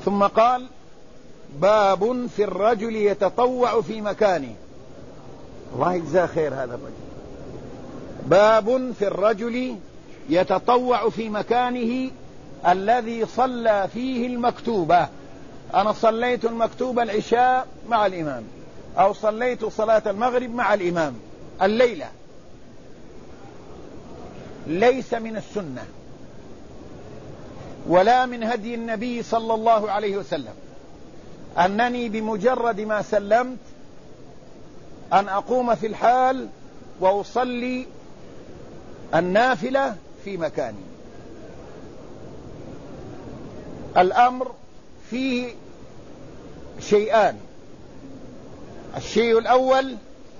ثم قال: باب في الرجل يتطوع في مكانه. الله يجزاه خير هذا الرجل. باب في الرجل يتطوع في مكانه الذي صلى فيه المكتوبة. أنا صليت المكتوبة العشاء مع الإمام، أو صليت صلاة المغرب مع الإمام الليلة، ليس من السنة ولا من هدي النبي صلى الله عليه وسلم أنني بمجرد ما سلمت أن أقوم في الحال وأصلي النافلة في مكاني. الأمر فيه شيئان: الشيء الأول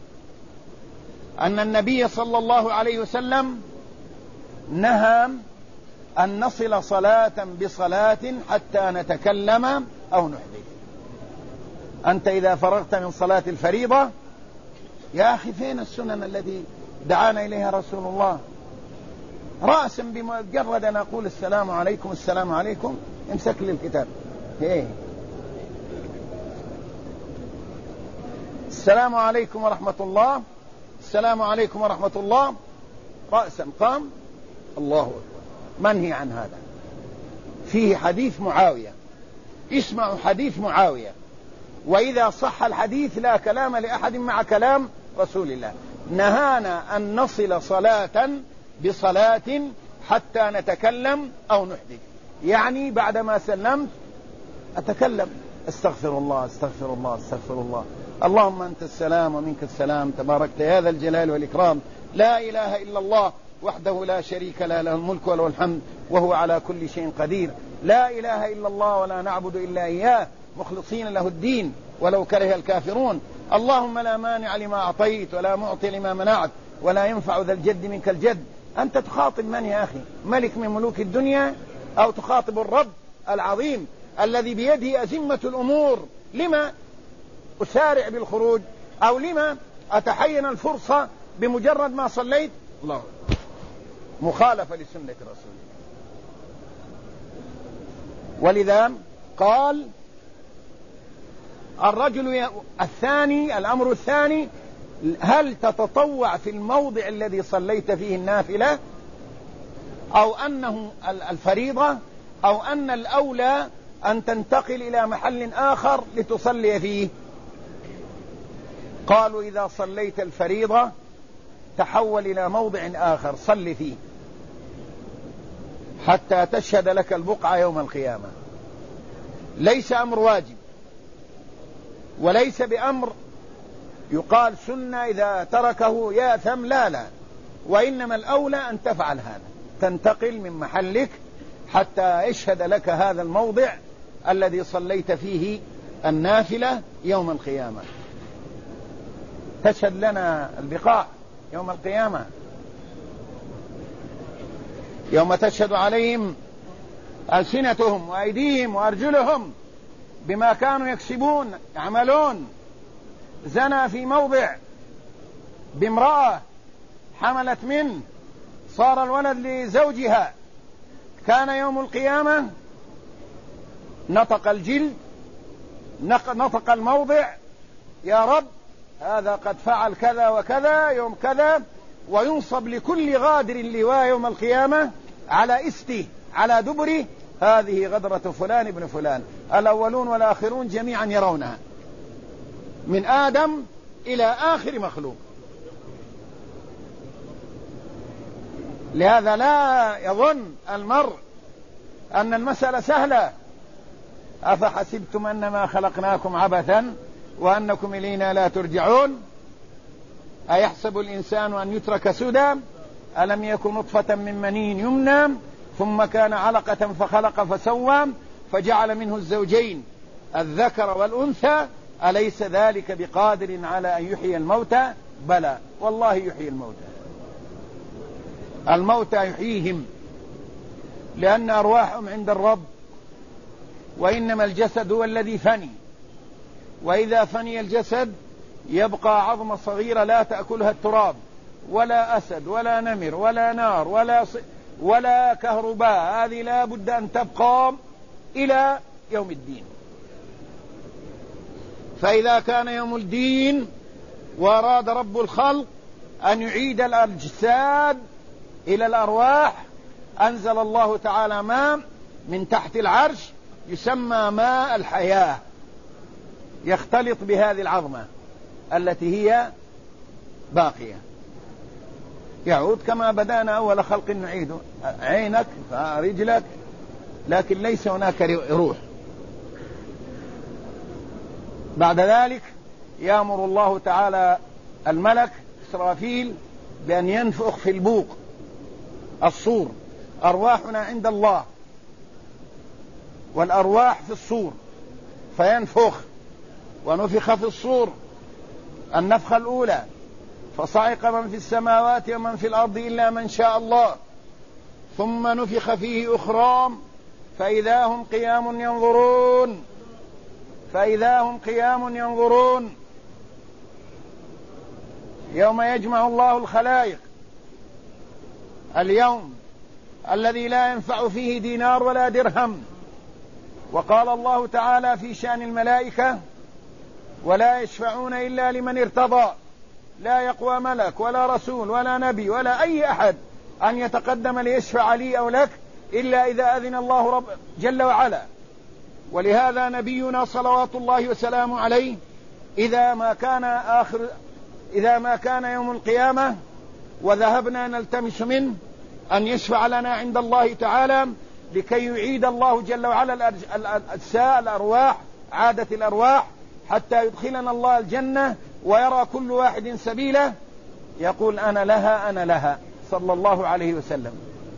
أن النبي صلى الله عليه وسلم نهى أن نصل صلاة بصلاة حتى نتكلم أو نحدث. أنت إذا فرغت من صلاة الفريضة، يا أخي فين السنن التي دعانا إليها رسول الله؟ رأسا بمجرد أن أقول السلام عليكم السلام عليكم، امسك لي الكتاب، السلام عليكم ورحمة الله، السلام عليكم ورحمة الله، رأسا قام، الله أكبر. منهي عن هذا. فيه حديث معاوية، اسمعوا حديث معاوية، وإذا صح الحديث لا كلام لأحد مع كلام رسول الله. نهانا أن نصل صلاة بصلاة حتى نتكلم أو نحدث، يعني بعدما سلمت أتكلم: استغفر الله استغفر الله استغفر الله، اللهم أنت السلام ومنك السلام، تباركت يا ذا الجلال والإكرام، لا إله إلا الله وحده لا شريك له، له الملك وله الحمد وهو على كل شيء قدير، لا إله إلا الله ولا نعبد إلا إياه مخلصين له الدين ولو كره الكافرون، اللهم لا مانع لما أعطيت ولا معطي لما منعت ولا ينفع ذا الجد منك الجد. أنت تخاطب من يا أخي؟ ملك من ملوك الدنيا؟ أو تخاطب الرب العظيم الذي بيده أزمة الأمور؟ لما أسارع بالخروج؟ أو لما أتحين الفرصة بمجرد ما صليت؟ الله، مخالفة لسنة رسول الله. ولذا قال الرجل الثاني، الأمر الثاني: هل تتطوع في الموضع الذي صليت فيه النافلة، أو أنه الفريضة، أو أن الأولى أن تنتقل إلى محل آخر لتصلي فيه؟ قالوا: إذا صليت الفريضة تحول إلى موضع آخر صل فيه حتى تشهد لك البقعة يوم القيامة. ليس أمر واجب، وليس بأمر يقال سنة إذا تركه يأثم، لا، وإنما الأولى أن تفعل هذا، تنتقل من محلك حتى يشهد لك هذا الموضع الذي صليت فيه النافلة يوم القيامة. تشهد لنا البقاع يوم القيامة، يوم تشهد عليهم ألسنتهم وأيديهم وأرجلهم بما كانوا يكسبون يعملون. زنى في موضع بامرأة حملت منه، صار الولد لزوجها، كان يوم القيامة نطق الجلد، نطق الموضع: يا رب هذا قد فعل كذا وكذا يوم كذا، وينصب لكل غادر لواء يوم القيامة على استه على دبره: هذه غدرة فلان ابن فلان، الأولون والآخرون جميعا يرونها، من آدم إلى آخر مخلوق. لهذا لا يظن المرء أن المسألة سهلة: أفحسبتم أنما خلقناكم عبثا وأنكم إلينا لا ترجعون، أيحسب الإنسان أن يترك سدى، ألم يكن نطفة من مني يمنى ثم كان علقة فخلق فسوى فجعل منه الزوجين الذكر والأنثى، أليس ذلك بقادر على أن يحيي الموتى؟ بلى والله يحيي الموتى يحييهم، لأن أرواحهم عند الرب، وإنما الجسد هو الذي فني، وإذا فني الجسد يبقى عظمة صغيرة لا تأكلها التراب ولا أسد ولا نمر ولا نار ولا كهرباء، هذه لا بد أن تبقى إلى يوم الدين. فإذا كان يوم الدين وأراد رب الخلق أن يعيد الأجساد إلى الأرواح، أنزل الله تعالى ماء من تحت العرش يسمى ماء الحياة، يختلط بهذه العظمة التي هي باقية، يعود كما بدأنا أول خلق نعيده، عينك فرجلك، لكن ليس هناك روح. بعد ذلك يأمر الله تعالى الملك إسرافيل بأن ينفخ في البوق الصور، أرواحنا عند الله والأرواح في الصور، فينفخ، ونفخ في الصور النفخة الأولى، فصعق من في السماوات ومن في الأرض إلا من شاء الله، ثم نفخ فيه أخرى فإذا هم قيام ينظرون، فإذا هم قيام ينظرون يوم يجمع الله الخلائق، اليوم الذي لا ينفع فيه دينار ولا درهم. وقال الله تعالى في شأن الملائكة: ولا يشفعون إلا لمن ارتضى، لا يقوى ملك ولا رسول ولا نبي ولا أي أحد أن يتقدم ليشفع لي أو لك إلا إذا أذن الله رب جل وعلا. ولهذا نبينا صلوات الله وسلامه عليه إذا ما كان يوم القيامة وذهبنا نلتمس منه أن يشفع لنا عند الله تعالى لكي يعيد الله جل وعلا الأرواح، عادة الأرواح، حتى يدخلنا الله الجنة ويرى كل واحد سبيله، يقول: أنا لها أنا لها، صلى الله عليه وسلم.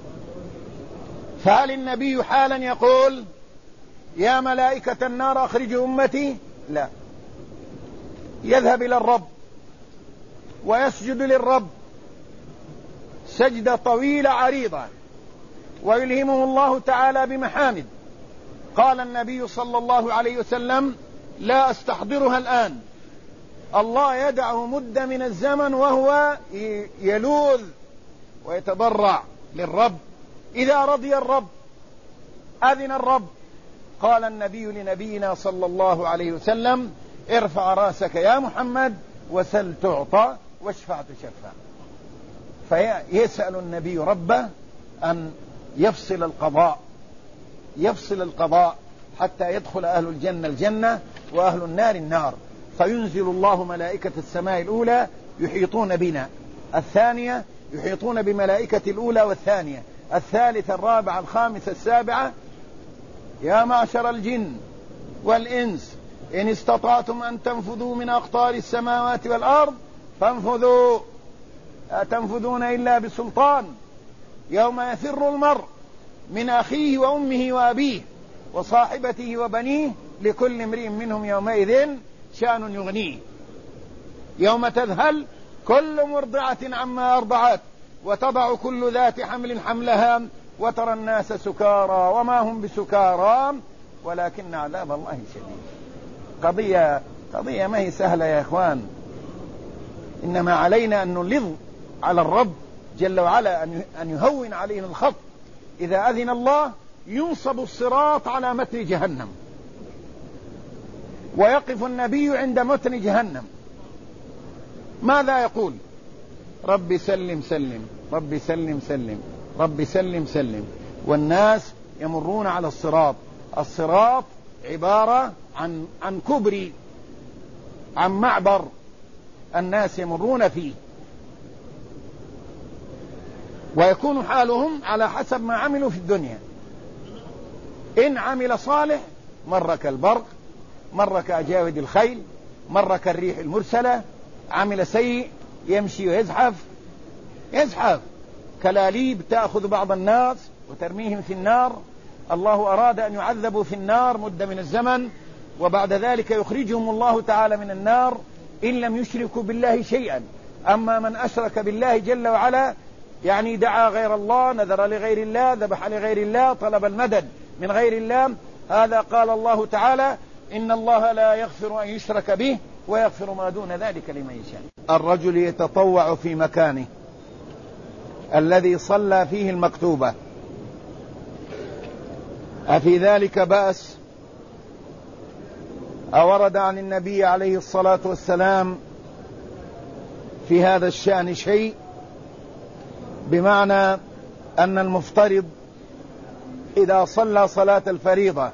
فهل النبي حالا يقول: يا ملائكة النار أخرجوا أمتي؟ لا، يذهب إلى الرب ويسجد للرب سجدة طويلة عريضة، ويلهمه الله تعالى بمحامد. قال النبي صلى الله عليه وسلم: لا أستحضرها الآن. الله يدعه مدة من الزمن وهو يلوذ ويتضرع للرب. إذا رضي الرب أذن الرب. قال النبي لنبينا صلى الله عليه وسلم: ارفع راسك يا محمد وسل تعطى واشفع تشفع. فيسأل النبي ربه أن يفصل القضاء حتى يدخل أهل الجنة الجنة وأهل النار النار. فينزل الله ملائكة السماء الأولى يحيطون بنا، الثانية يحيطون بملائكة الأولى والثانية، الثالثة الرابعة الخامسة السابعة: يا معشر الجن والإنس إن استطعتم أن تنفذوا من أقطار السماوات والأرض فانفذوا، لا تنفذون إلا بسلطان. يوم يفر المرء من أخيه وأمه وأبيه وصاحبته وبنيه لكل امرئ منهم يومئذ شأن يغنيه. يوم تذهل كل مرضعة عما أرضعت وتضع كل ذات حمل حملها وترى الناس سكارى وما هم بسكارى ولكن عذاب الله شديد. قضية ما هي سهلة يا إخوان، إنما علينا أن نلظ على الرب جل وعلا أن يهون علينا الخط. إذا أذن الله ينصب الصراط على متن جهنم، ويقف النبي عند متن جهنم، ماذا يقول؟ ربي سلم سلم، ربي سلم سلم، ربي سلم سلم. والناس يمرون على الصراط. الصراط عبارة عن كبري، عن معبر الناس يمرون فيه، ويكون حالهم على حسب ما عملوا في الدنيا. إن عمل صالح مر كالبرق، مر كأجاود الخيل، مر كالريح المرسلة. عمل سيء يمشي ويزحف كلاليب تأخذ بعض الناس وترميهم في النار. الله أراد أن يعذبوا في النار مدة من الزمن، وبعد ذلك يخرجهم الله تعالى من النار إن لم يشركوا بالله شيئا. أما من أشرك بالله جل وعلا، يعني دعا غير الله، نذر لغير الله، ذبح لغير الله، طلب المدد من غير الله، هذا قال الله تعالى: إن الله لا يغفر أن يشرك به ويغفر ما دون ذلك لمن يشاء. الرجل يتطوع في مكانه الذي صلى فيه المكتوبة، أفي ذلك بأس؟ أورد عن النبي عليه الصلاة والسلام في هذا الشأن شيء، بمعنى أن المفترض إذا صلى صلاة الفريضة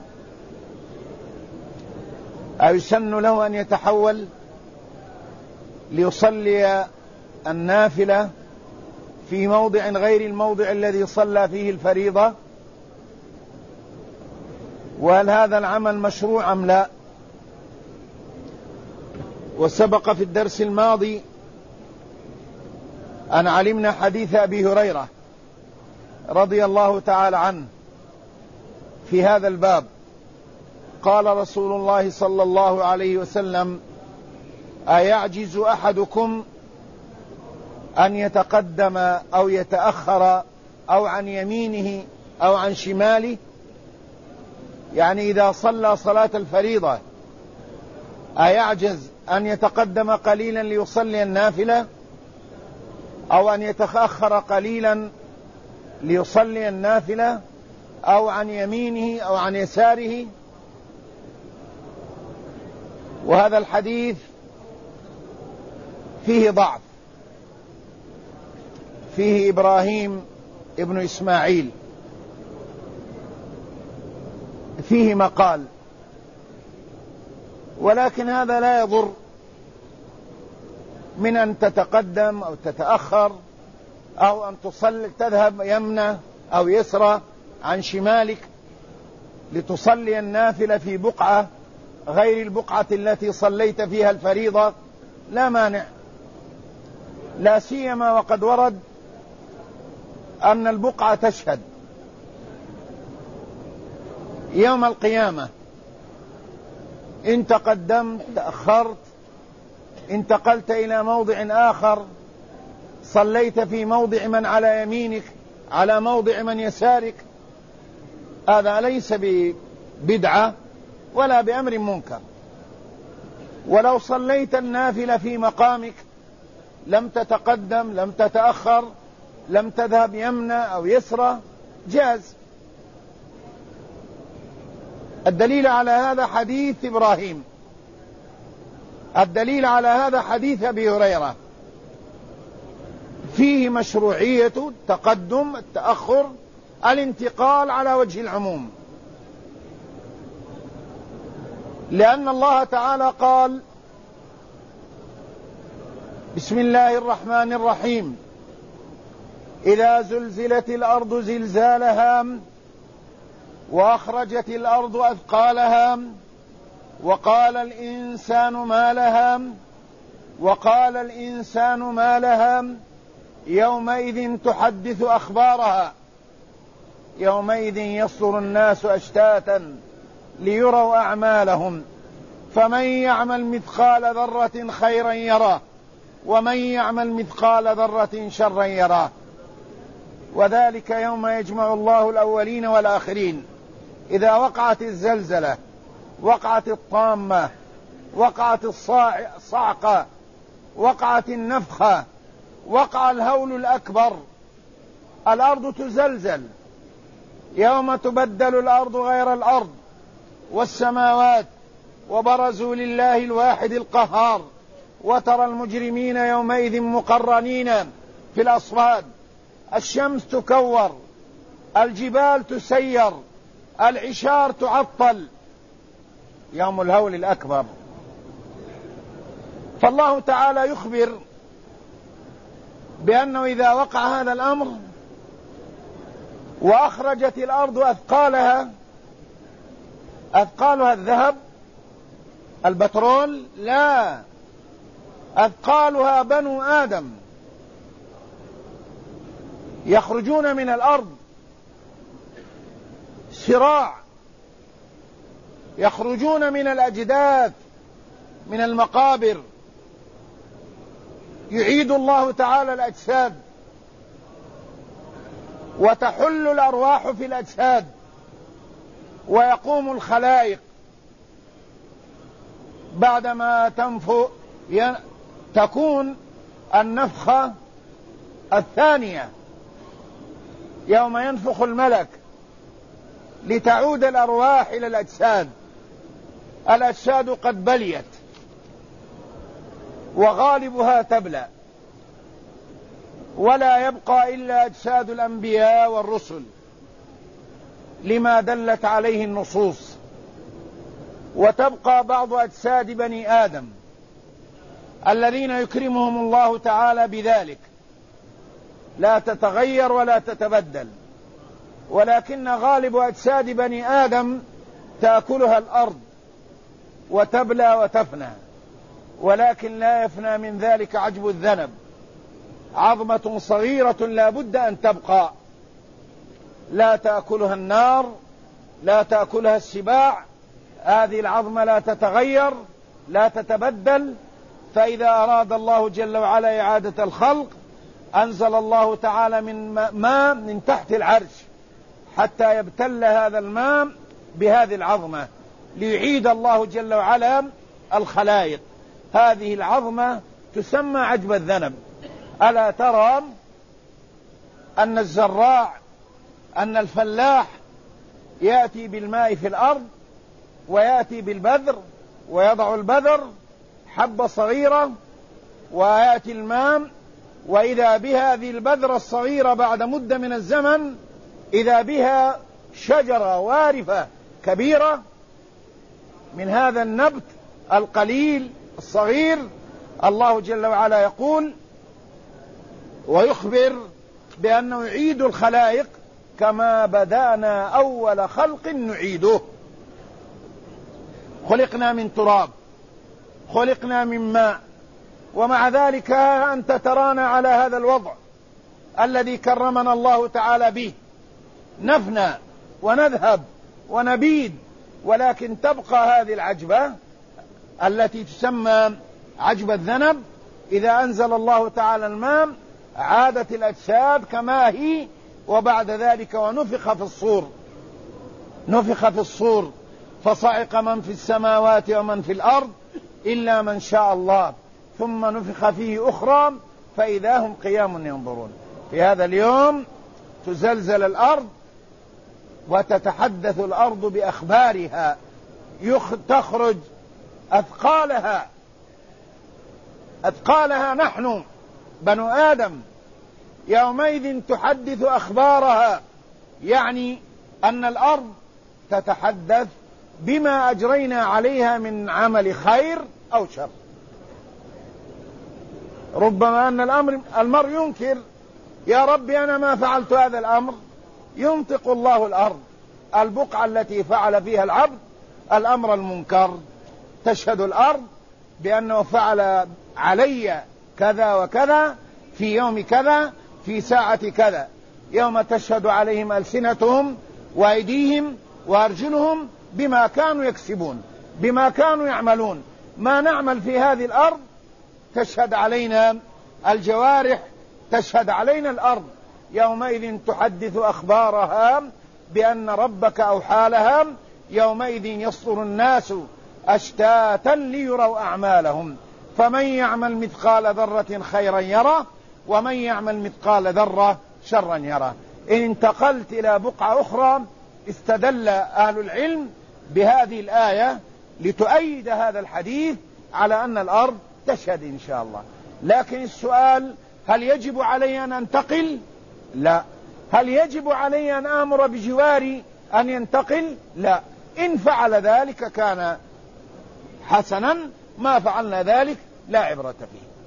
أيسن له أن يتحول ليصلي النافلة في موضع غير الموضع الذي صلى فيه الفريضة؟ وهل هذا العمل مشروع أم لا؟ وسبق في الدرس الماضي أن علمنا حديث أبي هريرة رضي الله تعالى عنه في هذا الباب. قال رسول الله صلى الله عليه وسلم: أيعجز أحدكم أن يتقدم أو يتأخر أو عن يمينه أو عن شماله؟ يعني إذا صلى صلاة الفريضة أيعجز أن يتقدم قليلا ليصلي النافلة، أو أن يتأخر قليلا ليصلي النافلة، أو عن يمينه أو عن يساره؟ وهذا الحديث فيه ضعف، فيه إبراهيم ابن إسماعيل، فيه مقال، ولكن هذا لا يضر من أن تتقدم أو تتأخر، أو أن تصلي تذهب يمنى أو يسرى عن شمالك لتصلي النافلة في بقعة غير البقعة التي صليت فيها الفريضة، لا مانع، لا سيما وقد ورد أن البقعة تشهد يوم القيامة. إن تقدمت تأخرت، انتقلت إلى موضع آخر، صليت في موضع من على يمينك على موضع من يسارك، هذا ليس ببدعة ولا بأمر منكر. ولو صليت النافلة في مقامك لم تتقدم لم تتأخر لم تذهب يمنى أو يسرى جاز. الدليل على هذا حديث إبراهيم، الدليل على هذا حديث أبي هريرة، فيه مشروعية التقدم التأخر الانتقال على وجه العموم، لأن الله تعالى قال: بسم الله الرحمن الرحيم: إذا زلزلت الأرض زلزالها وأخرجت الأرض أثقالها وقال الإنسان ما لها وقال الإنسان ما لها يومئذ تحدث أخبارها يومئذ يصدر الناس أشتاتا ليروا أعمالهم فمن يعمل مثقال ذرة خيرا يراه ومن يعمل مثقال ذرة شرا يراه. وذلك يوم يجمع الله الأولين والآخرين، إذا وقعت الزلزلة، وقعت الطامة، وقعت الصعقة، وقعت النفخة، وقع الهول الأكبر، الأرض تزلزل، يوم تبدل الأرض غير الأرض والسماوات وبرزوا لله الواحد القهار وترى المجرمين يومئذ مقرنين في الأصفاد، الشمس تكور، الجبال تسير، العشار تعطل، يوم الهول الأكبر. فالله تعالى يخبر بأنه إذا وقع هذا الأمر وأخرجت الأرض أثقالها، أثقالها الذهب البترول؟ لا، أثقالها بنو آدم، يخرجون من الأرض صراع، يخرجون من الأجداث من المقابر، يعيد الله تعالى الأجساد وتحل الأرواح في الأجساد ويقوم الخلائق بعدما تكون النفخة الثانية يوم ينفخ الملك لتعود الأرواح إلى الأجساد. الأجساد قد بليت وغالبها تبلى، ولا يبقى إلا أجساد الأنبياء والرسل لما دلت عليه النصوص، وتبقى بعض أجساد بني آدم الذين يكرمهم الله تعالى بذلك، لا تتغير ولا تتبدل، ولكن غالب أجساد بني آدم تأكلها الأرض وتبلى وتفنى، ولكن لا يفنى من ذلك عجب الذنب، عظمة صغيرة لا بد أن تبقى، لا تأكلها النار، لا تأكلها السباع، هذه العظمة لا تتغير لا تتبدل. فإذا أراد الله جل وعلا إعادة الخلق أنزل الله تعالى من ماء من تحت العرش حتى يبتل هذا الماء بهذه العظمة ليعيد الله جل وعلا الخلائق. هذه العظمة تسمى عجب الذنب. ألا ترى أن الزراع أن الفلاح يأتي بالماء في الأرض ويأتي بالبذر ويضع البذر حبة صغيرة ويأتي الماء، وإذا بهذه البذرة الصغيرة بعد مدة من الزمن إذا بها شجرة وارفة كبيرة من هذا النبت القليل الصغير. الله جل وعلا يقول ويخبر بأنه يعيد الخلائق كما بدأنا أول خلق نعيده. خلقنا من تراب، خلقنا من ماء، ومع ذلك أنت ترانا على هذا الوضع الذي كرمنا الله تعالى به، نفنى ونذهب ونبيد، ولكن تبقى هذه العجبة التي تسمى عجب الذنب. إذا أنزل الله تعالى الماء عادت الأجساد كما هي، وبعد ذلك ونفخ في الصور، نفخ في الصور فصعق من في السماوات ومن في الأرض إلا من شاء الله، ثم نفخ فيه أخرى فإذا هم قيام ينظرون. في هذا اليوم تزلزل الأرض وتتحدث الأرض بأخبارها، تخرج أثقالها نحن بنو آدم يومئذ تحدث أخبارها، يعني أن الأرض تتحدث بما أجرينا عليها من عمل خير أو شر. ربما أن المرء ينكر يا ربي أنا ما فعلت هذا الأمر، ينطق الله الأرض البقعة التي فعل فيها العبد الأمر المنكر، تشهد الأرض بأنه فعل علي كذا وكذا في يوم كذا في ساعة كذا، يوم تشهد عليهم ألسنتهم وأيديهم وأرجلهم بما كانوا يكسبون، بما كانوا يعملون. ما نعمل في هذه الأرض تشهد علينا الجوارح، تشهد علينا الأرض، يومئذ تحدث أخبارها بأن ربك أوحى لها، يومئذ يصدر الناس أشتاتا ليروا أعمالهم، فمن يعمل مثقال ذرة خيرا يره ومن يعمل مثقال ذرة شرا يره. إن انتقلت إلى بقعة أخرى استدل أهل العلم بهذه الآية لتؤيد هذا الحديث على أن الأرض تشهد إن شاء الله. لكن السؤال هل يجب علي أن أنتقل؟ لا. هل يجب علي أن آمر بجواري أن ينتقل؟ لا. إن فعل ذلك كان حسنا، ما فعلنا ذلك لا عبرة فيه.